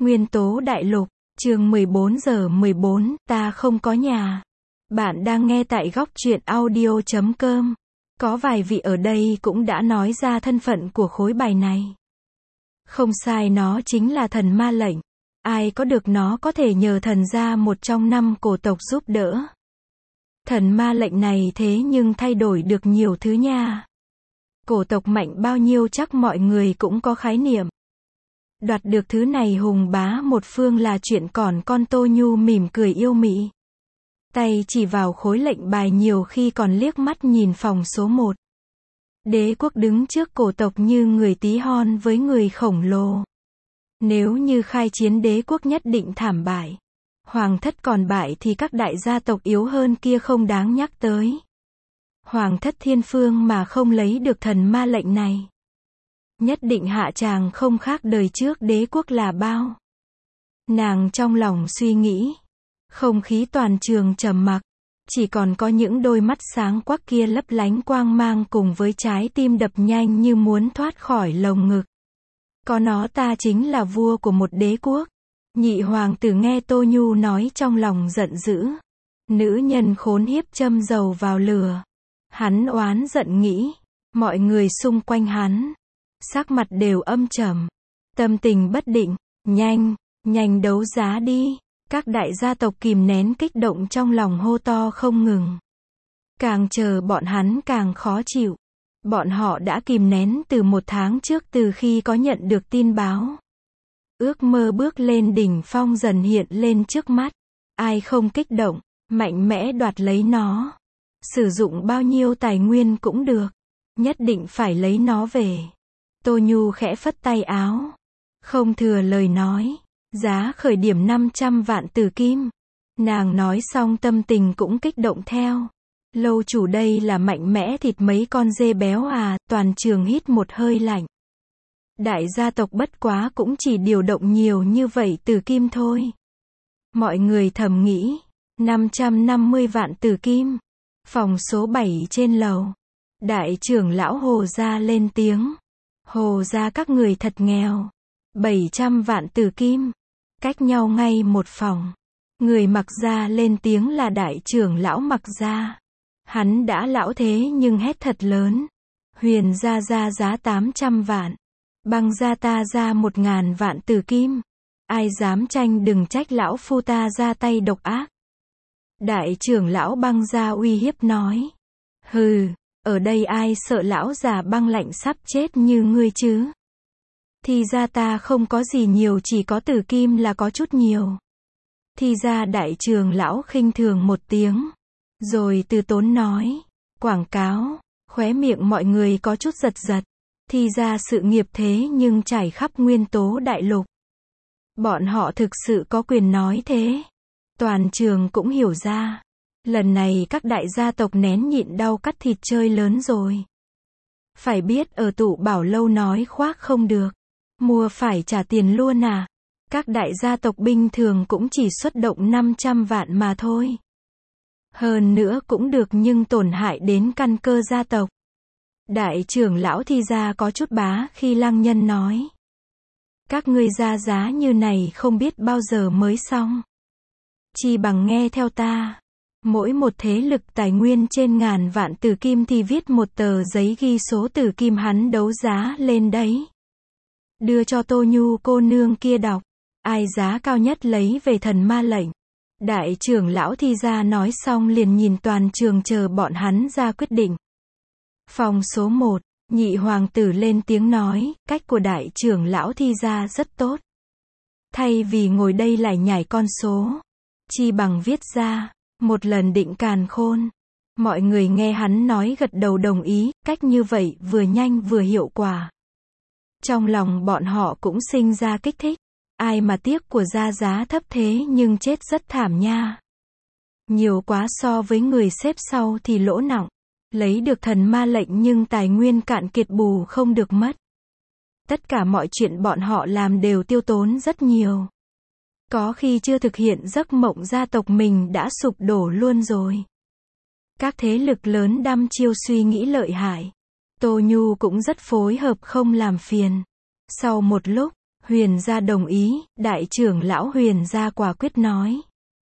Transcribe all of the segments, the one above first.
Nguyên tố đại lục, chương 14:14, ta không có nhà. Bạn đang nghe tại góc truyện audio.com. Có vài vị ở đây cũng đã nói ra thân phận của khối bài này. Không sai, nó chính là thần ma lệnh. Ai có được nó có thể nhờ thần gia một trong 5 cổ tộc giúp đỡ. Thần ma lệnh này thế nhưng thay đổi được nhiều thứ nha. Cổ tộc mạnh bao nhiêu chắc mọi người cũng có khái niệm. Đoạt được thứ này hùng bá một phương là chuyện, còn con Tô Nhu mỉm cười yêu mị. Tay chỉ vào khối lệnh bài, nhiều khi còn liếc mắt nhìn phòng số 1. Đế quốc đứng trước cổ tộc như người tí hon với người khổng lồ. Nếu như khai chiến, đế quốc nhất định thảm bại. Hoàng thất còn bại thì các đại gia tộc yếu hơn kia không đáng nhắc tới. Hoàng thất Thiên Phương mà không lấy được thần ma lệnh này, nhất định hạ tràng không khác đời trước đế quốc là bao. Nàng trong lòng suy nghĩ. Không khí toàn trường trầm mặc. Chỉ còn có những đôi mắt sáng quắc kia lấp lánh quang mang cùng với trái tim đập nhanh như muốn thoát khỏi lồng ngực. Có nó ta chính là vua của một đế quốc. Nhị hoàng tử nghe Tô Nhu nói trong lòng giận dữ. Nữ nhân khốn hiếp châm dầu vào lửa. Hắn oán giận nghĩ. Mọi người xung quanh hắn, sắc mặt đều âm trầm, tâm tình bất định. Nhanh đấu giá đi. Các đại gia tộc kìm nén kích động trong lòng hô to không ngừng. Càng chờ bọn hắn càng khó chịu. Bọn họ đã kìm nén từ 1 tháng trước, từ khi có nhận được tin báo. Ước mơ bước lên đỉnh phong dần hiện lên trước mắt. Ai không kích động, mạnh mẽ đoạt lấy nó. Sử dụng bao nhiêu tài nguyên cũng được. Nhất định phải lấy nó về. Tô Nhu khẽ phất tay áo. Không thừa lời nói. Giá khởi điểm 500 vạn tử kim. Nàng nói xong tâm tình cũng kích động theo. Lâu chủ đây là mạnh mẽ thịt mấy con dê béo à. Toàn trường hít một hơi lạnh. Đại gia tộc bất quá cũng chỉ điều động nhiều như vậy tử kim thôi. Mọi người thầm nghĩ. 550 vạn tử kim. Phòng số 7 trên lầu. Đại trưởng lão Hồ gia lên tiếng. Hồ gia các người thật nghèo. 700 vạn tử kim. Cách nhau ngay một phòng. Người Mặc gia lên tiếng là đại trưởng lão Mặc gia. Hắn đã lão thế nhưng hét thật lớn. Huyền gia ra giá 800 vạn. Băng gia ta ra 1000 vạn tử kim. Ai dám tranh đừng trách lão phu ta ra tay độc ác. Đại trưởng lão Băng gia uy hiếp nói. Hừ, ở đây ai sợ lão già băng lạnh sắp chết như ngươi chứ? Thì ra ta không có gì nhiều, chỉ có tử kim là có chút nhiều. Thì ra đại trưởng lão khinh thường một tiếng. Rồi từ tốn nói. Quảng cáo. Khóe miệng mọi người có chút giật giật. Thì ra sự nghiệp thế nhưng trải khắp nguyên tố đại lục. Bọn họ thực sự có quyền nói thế. Toàn trường cũng hiểu ra. Lần này các đại gia tộc nén nhịn đau cắt thịt chơi lớn rồi. Phải biết ở tụ bảo lâu nói khoác không được. Mua phải trả tiền luôn à. Các đại gia tộc bình thường cũng chỉ xuất động 500 vạn mà thôi. Hơn nữa cũng được nhưng tổn hại đến căn cơ gia tộc. Đại trưởng lão Thi gia có chút bá khi Lăng Nhân nói. Các ngươi ra giá như này không biết bao giờ mới xong. Chỉ bằng nghe theo ta. Mỗi một thế lực tài nguyên trên ngàn vạn tử kim thì viết một tờ giấy ghi số tử kim hắn đấu giá lên đấy. Đưa cho Tô Nhu cô nương kia đọc. Ai giá cao nhất lấy về thần ma lệnh. Đại trưởng lão Thi gia nói xong liền nhìn toàn trường chờ bọn hắn ra quyết định. Phòng số 1, nhị hoàng tử lên tiếng nói, cách của đại trưởng lão Thi gia rất tốt. Thay vì ngồi đây lại nhảy con số, chi bằng viết ra, một lần định càn khôn. Mọi người nghe hắn nói gật đầu đồng ý, cách như vậy vừa nhanh vừa hiệu quả. Trong lòng bọn họ cũng sinh ra kích thích. Ai mà tiếc của ra giá thấp thế nhưng chết rất thảm nha. Nhiều quá so với người xếp sau thì lỗ nặng. Lấy được thần ma lệnh nhưng tài nguyên cạn kiệt bù không được mất. Tất cả mọi chuyện bọn họ làm đều tiêu tốn rất nhiều. Có khi chưa thực hiện giấc mộng gia tộc mình đã sụp đổ luôn rồi. Các thế lực lớn đăm chiêu suy nghĩ lợi hại. Tô Nhu cũng rất phối hợp không làm phiền. Sau một lúc, Huyền gia đồng ý, đại trưởng lão Huyền gia quả quyết nói.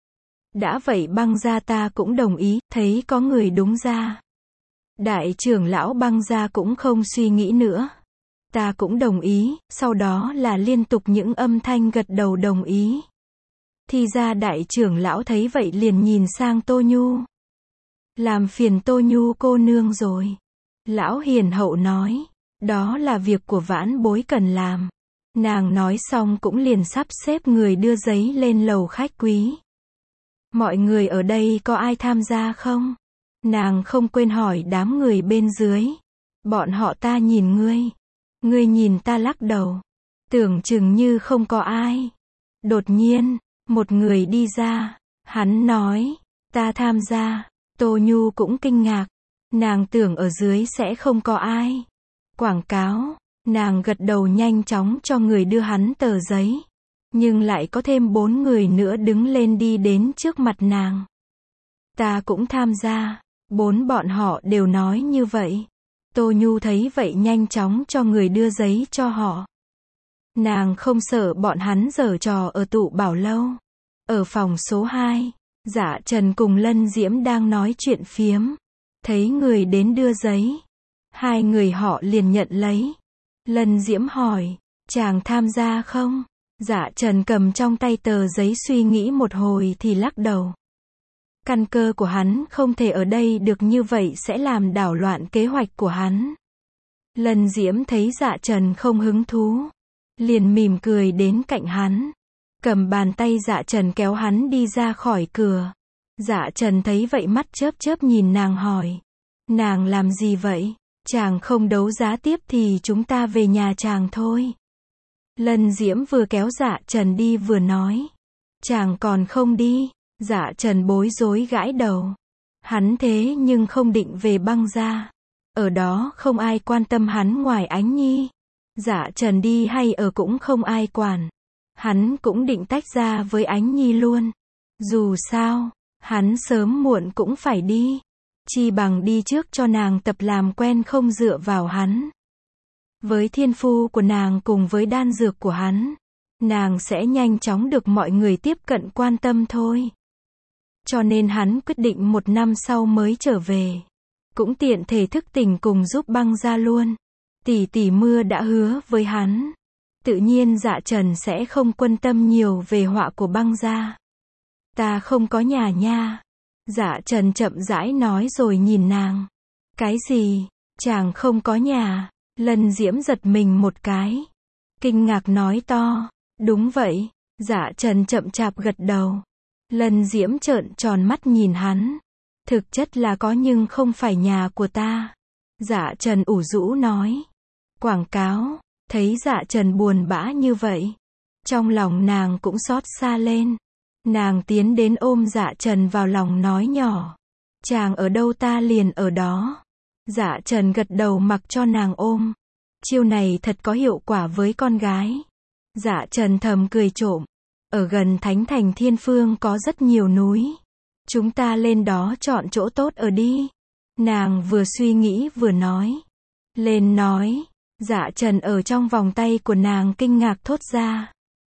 Đã vậy Băng gia ta cũng đồng ý, thấy có người đúng ra. Đại trưởng lão Băng gia cũng không suy nghĩ nữa. Ta cũng đồng ý, sau đó là liên tục những âm thanh gật đầu đồng ý. Thì ra đại trưởng lão thấy vậy liền nhìn sang Tô Nhu. Làm phiền Tô Nhu cô nương rồi. Lão hiền hậu nói, đó là việc của vãn bối cần làm. Nàng nói xong cũng liền sắp xếp người đưa giấy lên lầu khách quý. Mọi người ở đây có ai tham gia không? Nàng không quên hỏi đám người bên dưới. Bọn họ ta nhìn ngươi. Ngươi nhìn ta lắc đầu. Tưởng chừng như không có ai. Đột nhiên, một người đi ra. Hắn nói, ta tham gia. Tô Nhu cũng kinh ngạc. Nàng tưởng ở dưới sẽ không có ai. Quảng cáo. Nàng gật đầu nhanh chóng cho người đưa hắn tờ giấy. Nhưng lại có thêm 4 người nữa đứng lên đi đến trước mặt nàng. Ta cũng tham gia. 4 bọn họ đều nói như vậy. Tô Nhu thấy vậy nhanh chóng cho người đưa giấy cho họ. Nàng không sợ bọn hắn giở trò ở tụ bảo lâu. Ở phòng số 2, Dạ Trần cùng Lân Diễm đang nói chuyện phiếm. Thấy người đến đưa giấy. Hai người họ liền nhận lấy. Lân Diễm hỏi, chàng tham gia không? Dạ Trần cầm trong tay tờ giấy suy nghĩ một hồi thì lắc đầu. Căn cơ của hắn không thể ở đây được, như vậy sẽ làm đảo loạn kế hoạch của hắn. Lân Diễm thấy Dạ Trần không hứng thú, liền mỉm cười đến cạnh hắn, cầm bàn tay Dạ Trần kéo hắn đi ra khỏi cửa. Dạ Trần thấy vậy mắt chớp chớp nhìn nàng hỏi, nàng làm gì vậy? Chàng không đấu giá tiếp thì chúng ta về nhà chàng thôi. Lân Diễm vừa kéo Dạ Trần đi vừa nói, chàng còn không đi? Dạ Trần bối rối gãi đầu. Hắn thế nhưng không định về Băng gia. Ở đó không ai quan tâm hắn ngoài Ánh Nhi. Dạ Trần đi hay ở cũng không ai quản. Hắn cũng định tách ra với Ánh Nhi luôn. Dù sao, hắn sớm muộn cũng phải đi. Chi bằng đi trước cho nàng tập làm quen không dựa vào hắn. Với thiên phu của nàng cùng với đan dược của hắn, nàng sẽ nhanh chóng được mọi người tiếp cận quan tâm thôi. Cho nên hắn quyết định 1 năm sau mới trở về. Cũng tiện thể thức tỉnh cùng giúp Băng gia luôn. Tỷ tỷ Mưa đã hứa với hắn. Tự nhiên Dạ Trần sẽ không quan tâm nhiều về họa của Băng gia. Ta không có nhà nha. Dạ Trần chậm rãi nói rồi nhìn nàng. Cái gì? Chàng không có nhà? Lân Diễm giật mình một cái. Kinh ngạc nói to. Đúng vậy. Dạ Trần chậm chạp gật đầu. Lân Diễm trợn tròn mắt nhìn hắn. Thực chất là có nhưng không phải nhà của ta. Dạ Trần ủ rũ nói. Quảng cáo. Thấy Dạ Trần buồn bã như vậy, trong lòng nàng cũng xót xa lên. Nàng tiến đến ôm Dạ Trần vào lòng nói nhỏ. Chàng ở đâu ta liền ở đó. Dạ Trần gật đầu mặc cho nàng ôm. Chiêu này thật có hiệu quả với con gái. Dạ Trần thầm cười trộm. Ở gần Thánh Thành Thiên Phương có rất nhiều núi. Chúng ta lên đó chọn chỗ tốt ở đi. Nàng vừa suy nghĩ vừa nói. Lên nói. Dạ Trần ở trong vòng tay của nàng kinh ngạc thốt ra.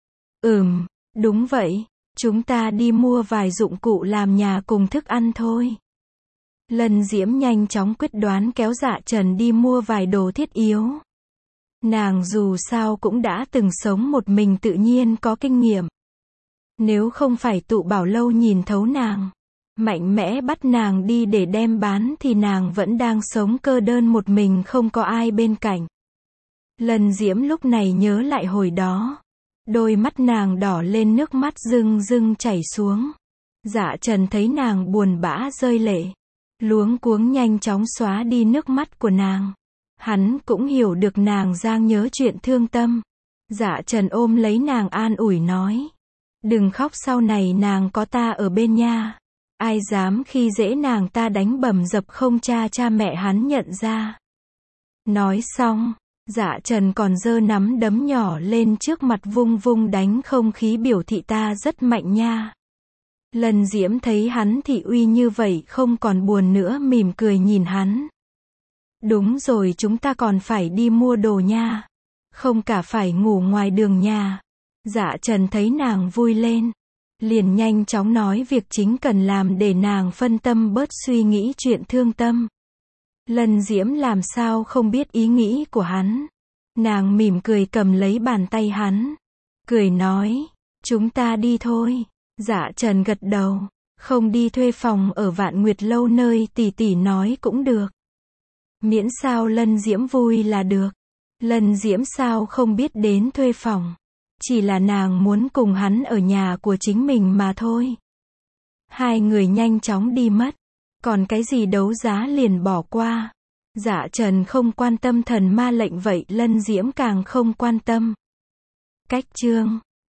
Đúng vậy. Chúng ta đi mua vài dụng cụ làm nhà cùng thức ăn thôi. Lân Diễm nhanh chóng quyết đoán kéo Dạ Trần đi mua vài đồ thiết yếu. Nàng dù sao cũng đã từng sống một mình, tự nhiên có kinh nghiệm. Nếu không phải tụ bảo lâu nhìn thấu nàng, mạnh mẽ bắt nàng đi để đem bán thì nàng vẫn đang sống cơ đơn một mình không có ai bên cạnh. Lân Diễm lúc này nhớ lại hồi đó. Đôi mắt nàng đỏ lên, nước mắt rưng rưng chảy xuống. Dạ Trần thấy nàng buồn bã rơi lệ, luống cuống nhanh chóng xóa đi nước mắt của nàng. Hắn cũng hiểu được nàng đang nhớ chuyện thương tâm. Dạ Trần ôm lấy nàng an ủi nói. Đừng khóc, sau này nàng có ta ở bên nha. Ai dám khi dễ nàng ta đánh bầm dập không cha mẹ hắn nhận ra. Nói xong, Dạ Trần còn giơ nắm đấm nhỏ lên trước mặt vung vung đánh không khí biểu thị ta rất mạnh nha. Lân Diễm thấy hắn thị uy như vậy không còn buồn nữa, mỉm cười nhìn hắn. Đúng rồi, chúng ta còn phải đi mua đồ nha. không cả phải ngủ ngoài đường nhà. Dạ Trần thấy nàng vui lên, liền nhanh chóng nói việc chính cần làm để nàng phân tâm bớt suy nghĩ chuyện thương tâm. Lân Diễm làm sao không biết ý nghĩ của hắn. Nàng mỉm cười cầm lấy bàn tay hắn, cười nói, chúng ta đi thôi. Dạ Trần gật đầu, không đi thuê phòng ở Vạn Nguyệt Lâu nơi tỷ tỷ nói cũng được. Miễn sao Lân Diễm vui là được. Lân Diễm sao không biết đến thuê phòng. Chỉ là nàng muốn cùng hắn ở nhà của chính mình mà thôi. Hai người nhanh chóng đi mất. Còn cái gì đấu giá liền bỏ qua. Dạ Trần không quan tâm thần ma lệnh vậy Lân Diễm càng không quan tâm. Cách chương